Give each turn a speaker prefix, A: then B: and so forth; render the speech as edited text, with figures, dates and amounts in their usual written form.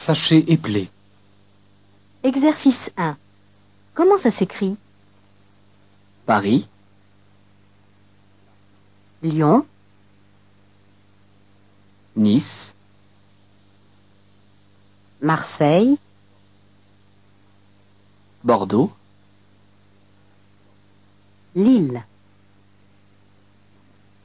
A: sachet éplé.
B: Exercice 1. Comment ça s'écrit?
C: Paris,
B: Lyon,
C: Nice,
B: Marseille,
C: Bordeaux,
B: Lille.